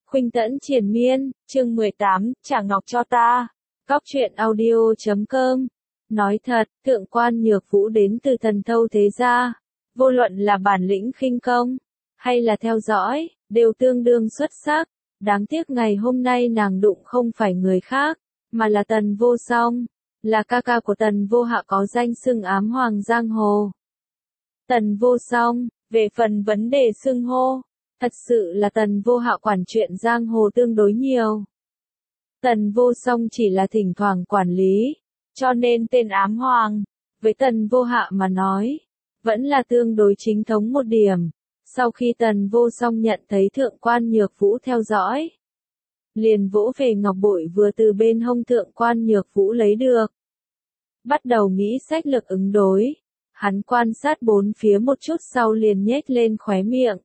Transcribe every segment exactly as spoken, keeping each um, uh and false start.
Khuynh Tẫn Triền Miên, chương mười tám, trả ngọc cho ta. Cóc truyện audio chấm com. Nói thật, thượng quan nhược vũ đến từ Thần Thâu thế gia. Vô luận là bản lĩnh khinh công, hay là theo dõi, đều tương đương xuất sắc. Đáng tiếc ngày hôm nay nàng đụng không phải người khác, mà là Tần Vô Song, là ca ca của Tần Vô Hạ có danh xưng ám hoàng giang hồ. Tần Vô Song, về phần vấn đề xưng hô, thật sự là Tần Vô Hạ quản chuyện giang hồ tương đối nhiều. Tần Vô Song chỉ là thỉnh thoảng quản lý, cho nên tên ám hoàng, với Tần Vô Hạ mà nói, vẫn là tương đối chính thống một điểm. Sau khi Tần Vô Song nhận thấy thượng quan nhược vũ theo dõi, liền vỗ về ngọc bội vừa từ bên hông thượng quan nhược vũ lấy được. Bắt đầu nghĩ sách lược ứng đối, hắn quan sát bốn phía một chút sau liền nhếch lên khóe miệng.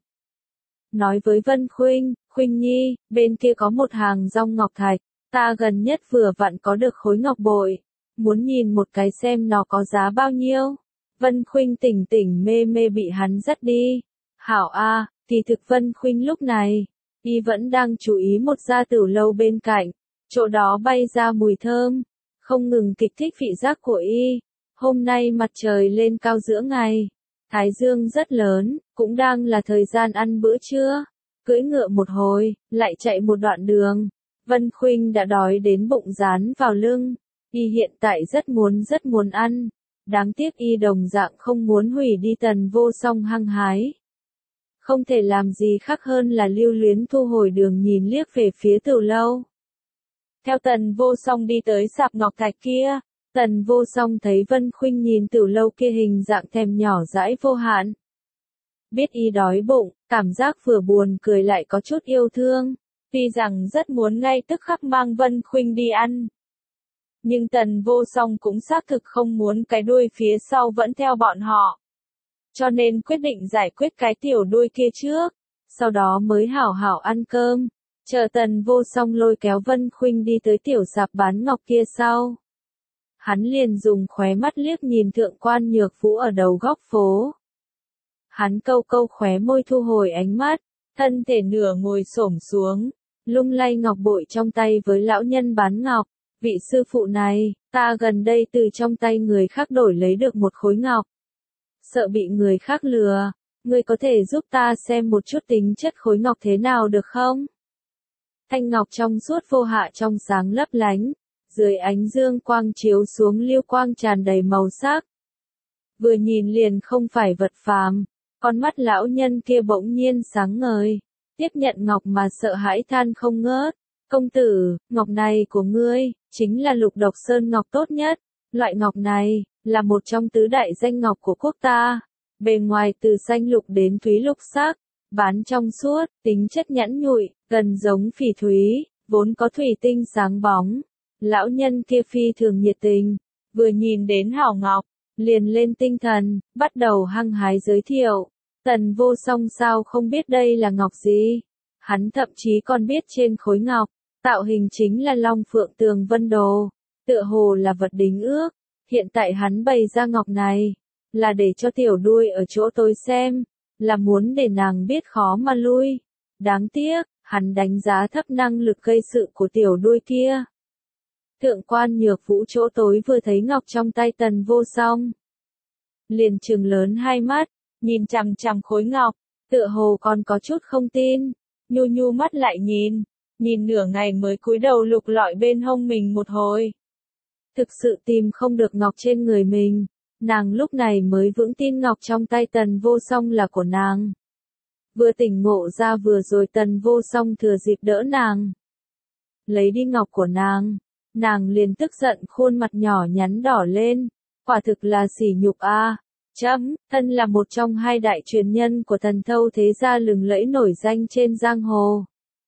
Nói với Vân Khuynh, Khuynh Nhi, bên kia có một hàng rong ngọc thạch, ta gần nhất vừa vặn có được khối ngọc bội, muốn nhìn một cái xem nó có giá bao nhiêu. Vân Khuynh tỉnh tỉnh mê mê bị hắn dắt đi. Hảo a, kỳ thực Vân Khuynh lúc này, y vẫn đang chú ý một gia tử lâu bên cạnh, chỗ đó bay ra mùi thơm, không ngừng kích thích vị giác của y. Hôm nay mặt trời lên cao giữa ngày, thái dương rất lớn, cũng đang là thời gian ăn bữa trưa. Cưỡi ngựa một hồi, lại chạy một đoạn đường, Vân Khuynh đã đói đến bụng dán vào lưng, y hiện tại rất muốn rất muốn ăn, đáng tiếc y đồng dạng không muốn hủy đi Tần Vô Song hăng hái. Không thể làm gì khác hơn là lưu luyến thu hồi đường nhìn liếc về phía tiểu lâu. Theo Tần Vô Song đi tới sạp ngọc thạch kia, Tần Vô Song thấy Vân Khuynh nhìn tiểu lâu kia hình dạng thèm nhỏ dãi vô hạn. Biết y đói bụng, cảm giác vừa buồn cười lại có chút yêu thương, tuy rằng rất muốn ngay tức khắc mang Vân Khuynh đi ăn. Nhưng Tần Vô Song cũng xác thực không muốn cái đuôi phía sau vẫn theo bọn họ. Cho nên quyết định giải quyết cái tiểu đuôi kia trước, sau đó mới hảo hảo ăn cơm, chờ Tần Vô Song lôi kéo Vân Khuynh đi tới tiểu sạp bán ngọc kia sau. Hắn liền dùng khóe mắt liếc nhìn thượng quan nhược vũ ở đầu góc phố. Hắn câu câu khóe môi thu hồi ánh mắt, thân thể nửa ngồi xổm xuống, lung lay ngọc bội trong tay với lão nhân bán ngọc. Vị sư phụ này, ta gần đây từ trong tay người khác đổi lấy được một khối ngọc. Sợ bị người khác lừa, ngươi có thể giúp ta xem một chút tính chất khối ngọc thế nào được không? Thanh ngọc trong suốt vô hạ trong sáng lấp lánh, dưới ánh dương quang chiếu xuống lưu quang tràn đầy màu sắc. Vừa nhìn liền không phải vật phàm, con mắt lão nhân kia bỗng nhiên sáng ngời, tiếp nhận ngọc mà sợ hãi than không ngớt. Công tử, ngọc này của ngươi, chính là lục độc sơn ngọc tốt nhất. Loại ngọc này, là một trong tứ đại danh ngọc của quốc ta. Bề ngoài từ xanh lục đến thúy lục sắc, bán trong suốt, tính chất nhẵn nhụi, gần giống phỉ thúy, vốn có thủy tinh sáng bóng. Lão nhân kia phi thường nhiệt tình, vừa nhìn đến hảo ngọc, liền lên tinh thần, bắt đầu hăng hái giới thiệu. Tần Vô Song sao không biết đây là ngọc gì? Hắn thậm chí còn biết trên khối ngọc, tạo hình chính là long phượng tường vân đồ, tựa hồ là vật đính ước. Hiện tại hắn bày ra ngọc này, là để cho tiểu đuôi ở chỗ tôi xem, là muốn để nàng biết khó mà lui. Đáng tiếc, hắn đánh giá thấp năng lực gây sự của tiểu đuôi kia. Thượng quan nhược vũ chỗ tối vừa thấy ngọc trong tay Tần Vô Song, liền trừng lớn hai mắt, nhìn chằm chằm khối ngọc, tựa hồ còn có chút không tin, nhu nhu mắt lại nhìn, nhìn nửa ngày mới cúi đầu lục lọi bên hông mình một hồi. Thực sự tìm không được ngọc trên người mình, nàng lúc này mới vững tin ngọc trong tay Tần Vô Song là của nàng. Vừa tỉnh ngộ ra vừa rồi Tần Vô Song thừa dịp đỡ nàng, lấy đi ngọc của nàng, nàng liền tức giận khuôn mặt nhỏ nhắn đỏ lên, quả thực là sỉ nhục a. À. Chấm, thân là một trong hai đại truyền nhân của Thần Thâu thế gia lừng lẫy nổi danh trên giang hồ.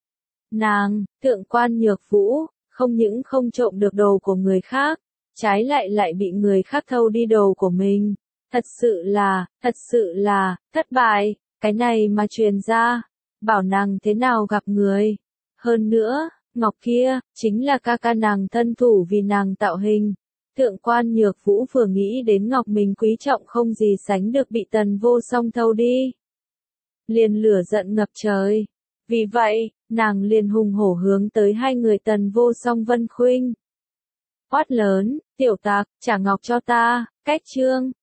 Nàng, thượng quan nhược vũ, không những không trộm được đồ của người khác, trái lại lại bị người khác thâu đi đồ của mình. Thật sự là, thật sự là, thất bại, cái này mà truyền ra, bảo nàng thế nào gặp người. Hơn nữa, ngọc kia, chính là ca ca nàng thân thủ vì nàng tạo hình. Thượng quan nhược vũ vừa nghĩ đến ngọc mình quý trọng không gì sánh được bị Tần Vô Song thâu đi, liền lửa giận ngập trời. Vì vậy, nàng liền hùng hổ hướng tới hai người Tần Vô Song Vân Khuynh. Quát lớn, tiểu tặc, trả ngọc cho ta, cách trương.